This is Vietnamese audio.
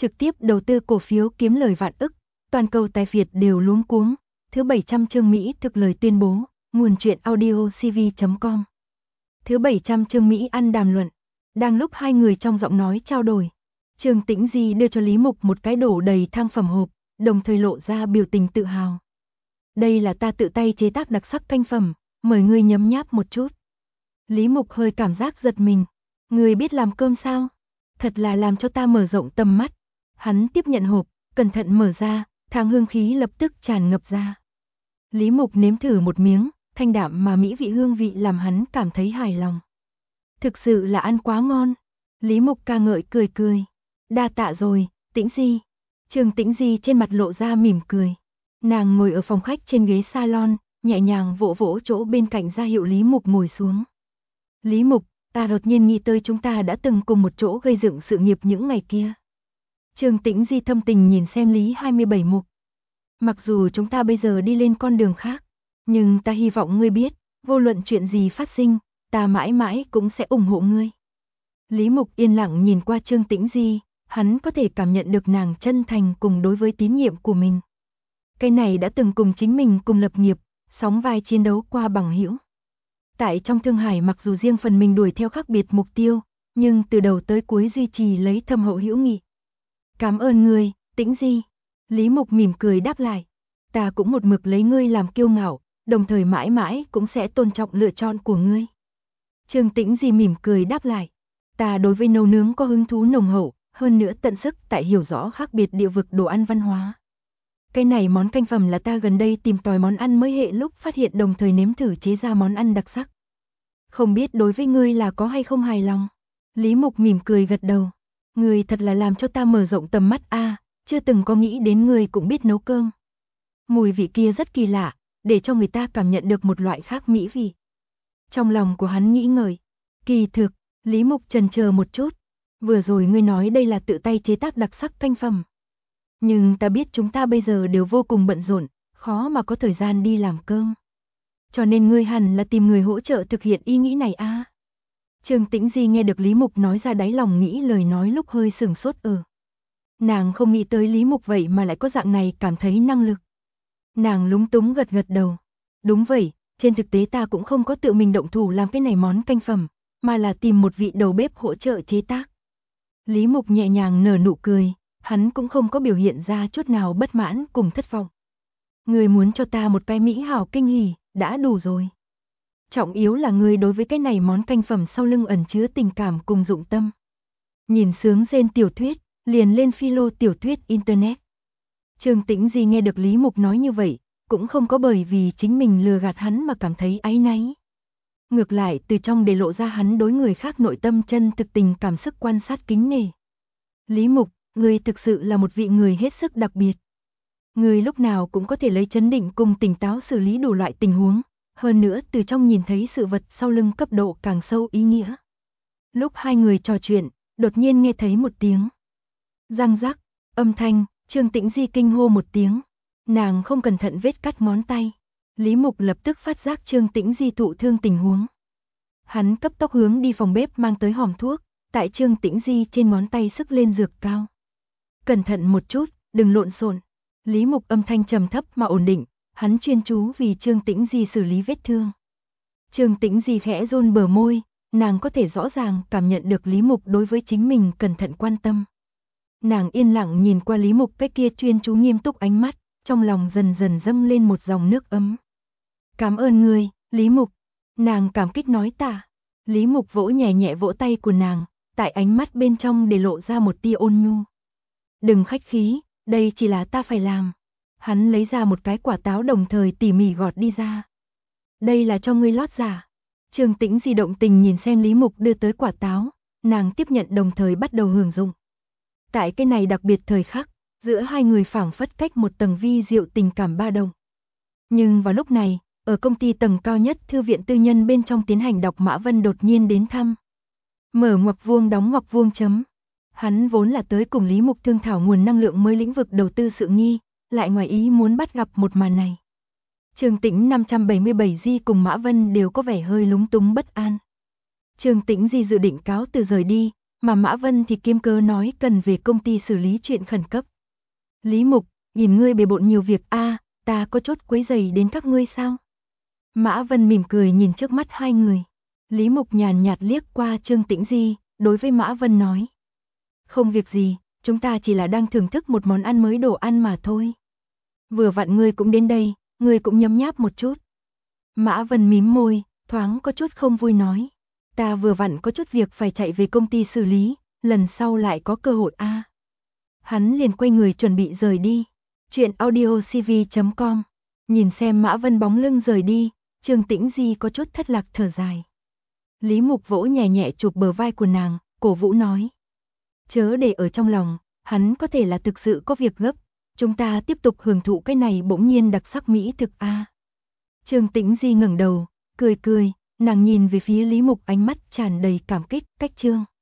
trực tiếp đầu tư cổ phiếu kiếm lời vạn ức, toàn cầu tài Việt đều luống cuống. Thứ 700 chương Mỹ thực lời tuyên bố, nguồn truyện audio cv.com. Thứ 700 chương Mỹ ăn đàm luận. Đang lúc hai người trong giọng nói trao đổi, Trương Tĩnh Di đưa cho Lý Mục một cái đổ đầy thang phẩm hộp, đồng thời lộ ra biểu tình tự hào. Đây là ta tự tay chế tác đặc sắc canh phẩm, mời ngươi nhấm nháp một chút. Lý Mục hơi cảm giác giật mình. Ngươi biết làm cơm sao? Thật là làm cho ta mở rộng tầm mắt. Hắn tiếp nhận hộp, cẩn thận mở ra, thang hương khí lập tức tràn ngập ra. Lý Mục nếm thử một miếng, thanh đạm mà mỹ vị hương vị làm hắn cảm thấy hài lòng. Thực sự là ăn quá ngon. Lý Mục ca ngợi cười cười. Đa tạ rồi, Tĩnh Di. Trương Tĩnh Di trên mặt lộ ra mỉm cười. Nàng ngồi ở phòng khách trên ghế salon, nhẹ nhàng vỗ vỗ chỗ bên cạnh ra hiệu Lý Mục ngồi xuống. Lý Mục, ta đột nhiên nghĩ tới chúng ta đã từng cùng một chỗ gây dựng sự nghiệp những ngày kia. Trương Tĩnh Di thâm tình nhìn xem Lý 27 Mục. Mặc dù chúng ta bây giờ đi lên con đường khác, nhưng ta hy vọng ngươi biết, vô luận chuyện gì phát sinh, ta mãi mãi cũng sẽ ủng hộ ngươi. Lý Mục yên lặng nhìn qua Trương Tĩnh Di, hắn có thể cảm nhận được nàng chân thành cùng đối với tín nhiệm của mình. Cái này đã từng cùng chính mình cùng lập nghiệp, sóng vai chiến đấu qua bằng hữu. Tại trong Thương Hải mặc dù riêng phần mình đuổi theo khác biệt mục tiêu, nhưng từ đầu tới cuối duy trì lấy thâm hậu hữu nghị. Cảm ơn ngươi, Tĩnh Di. Lý Mục mỉm cười đáp lại. Ta cũng một mực lấy ngươi làm kiêu ngạo, đồng thời mãi mãi cũng sẽ tôn trọng lựa chọn của ngươi. Trương Tĩnh Di mỉm cười đáp lại. Ta đối với nấu nướng có hứng thú nồng hậu, hơn nữa tận sức tại hiểu rõ khác biệt địa vực đồ ăn văn hóa. Cái này món canh phẩm là ta gần đây tìm tòi món ăn mới hệ lúc phát hiện đồng thời nếm thử chế ra món ăn đặc sắc. Không biết đối với ngươi là có hay không hài lòng? Lý Mục mỉm cười gật đầu. Ngươi thật là làm cho ta mở rộng tầm mắt a, chưa từng có nghĩ đến ngươi cũng biết nấu cơm. Mùi vị kia rất kỳ lạ, để cho người ta cảm nhận được một loại khác mỹ vị. Trong lòng của hắn nghĩ ngợi. Kỳ thực, Lý Mục chần chờ một chút. Vừa rồi ngươi nói đây là tự tay chế tác đặc sắc canh phẩm. Nhưng ta biết chúng ta bây giờ đều vô cùng bận rộn, khó mà có thời gian đi làm cơm. Cho nên ngươi hẳn là tìm người hỗ trợ thực hiện ý nghĩ này a. Trương Tĩnh Di nghe được Lý Mục nói ra đáy lòng nghĩ lời nói lúc hơi sừng sốt Nàng không nghĩ tới Lý Mục vậy mà lại có dạng này cảm thấy năng lực. Nàng lúng túng gật gật đầu. Đúng vậy, trên thực tế ta cũng không có tự mình động thủ làm cái này món canh phẩm, mà là tìm một vị đầu bếp hỗ trợ chế tác. Lý Mục nhẹ nhàng nở nụ cười, hắn cũng không có biểu hiện ra chút nào bất mãn cùng thất vọng. Ngươi muốn cho ta một cái mỹ hảo kinh hỉ, đã đủ rồi. Trọng yếu là ngươi đối với cái này món canh phẩm sau lưng ẩn chứa tình cảm cùng dụng tâm. Nhìn sướng rên tiểu thuyết, liền lên philo tiểu thuyết internet. Trương Tĩnh Di nghe được Lý Mục nói như vậy, cũng không có bởi vì chính mình lừa gạt hắn mà cảm thấy áy náy. Ngược lại từ trong để lộ ra hắn đối người khác nội tâm chân thực tình cảm sức quan sát kính nể. Lý Mục, ngươi thực sự là một vị người hết sức đặc biệt. Ngươi lúc nào cũng có thể lấy chấn định cùng tỉnh táo xử lý đủ loại tình huống, hơn nữa từ trong nhìn thấy sự vật sau lưng cấp độ càng sâu ý nghĩa. Lúc hai người trò chuyện, đột nhiên nghe thấy một tiếng răng rắc, âm thanh, Trương Tĩnh Di kinh hô một tiếng. Nàng không cẩn thận vết cắt ngón tay. Lý Mục lập tức phát giác Trương Tĩnh Di thụ thương tình huống. Hắn cấp tốc hướng đi phòng bếp mang tới hòm thuốc, tại Trương Tĩnh Di trên ngón tay sức lên dược cao. Cẩn thận một chút, đừng lộn xộn. Lý Mục âm thanh trầm thấp mà ổn định, hắn chuyên chú vì Trương Tĩnh Di xử lý vết thương. Trương Tĩnh Di khẽ run bờ môi, nàng có thể rõ ràng cảm nhận được Lý Mục đối với chính mình cẩn thận quan tâm. Nàng yên lặng nhìn qua Lý Mục cái kia chuyên chú nghiêm túc ánh mắt, trong lòng dần dần dâng lên một dòng nước ấm. Cảm ơn ngươi, Lý Mục. Nàng cảm kích nói tạ. Lý Mục vỗ nhẹ nhẹ vỗ tay của nàng, tại ánh mắt bên trong để lộ ra một tia ôn nhu. Đừng khách khí, đây chỉ là ta phải làm. Hắn lấy ra một cái quả táo đồng thời tỉ mỉ gọt đi ra. Đây là cho ngươi lót giả. Trương Tĩnh Di động tình nhìn xem Lý Mục đưa tới quả táo, nàng tiếp nhận đồng thời bắt đầu hưởng dụng. Tại cái này đặc biệt thời khắc, giữa hai người phảng phất cách một tầng vi diệu tình cảm ba đồng. Nhưng vào lúc này, ở công ty tầng cao nhất thư viện tư nhân bên trong tiến hành đọc Mã Vân đột nhiên đến thăm. Mở ngoặc vuông đóng ngoặc vuông chấm. Hắn vốn là tới cùng Lý Mục thương thảo nguồn năng lượng mới lĩnh vực đầu tư sự nghi, lại ngoài ý muốn bắt gặp một màn này. Trương Tĩnh 577 Di cùng Mã Vân đều có vẻ hơi lúng túng bất an. Trương Tĩnh Di dự định cáo từ rời đi, mà Mã Vân thì kiếm cớ nói cần về công ty xử lý chuyện khẩn cấp. Lý Mục, nhìn ngươi bề bộn nhiều việc ta có chốt quấy rầy đến các ngươi sao? Mã Vân mỉm cười nhìn trước mắt hai người. Lý Mục nhàn nhạt liếc qua Trương Tĩnh Di, đối với Mã Vân nói. Không việc gì, chúng ta chỉ là đang thưởng thức một món ăn mới đồ ăn mà thôi. Vừa vặn ngươi cũng đến đây, ngươi cũng nhấm nháp một chút. Mã Vân mím môi, thoáng có chút không vui nói. Ta vừa vặn có chút việc phải chạy về công ty xử lý, lần sau lại có cơ hội Hắn liền quay người chuẩn bị rời đi. Chuyện audiocv.com. Nhìn xem Mã Vân bóng lưng rời đi, Trương Tĩnh Di có chút thất lạc thở dài. Lý Mục vỗ nhẹ nhẹ chụp bờ vai của nàng, cổ vũ nói. Chớ để ở trong lòng, hắn có thể là thực sự có việc gấp, chúng ta tiếp tục hưởng thụ cái này bỗng nhiên đặc sắc mỹ thực Trương Tĩnh Di ngẩng đầu, cười cười, nàng nhìn về phía Lý Mục ánh mắt tràn đầy cảm kích, cách Trương.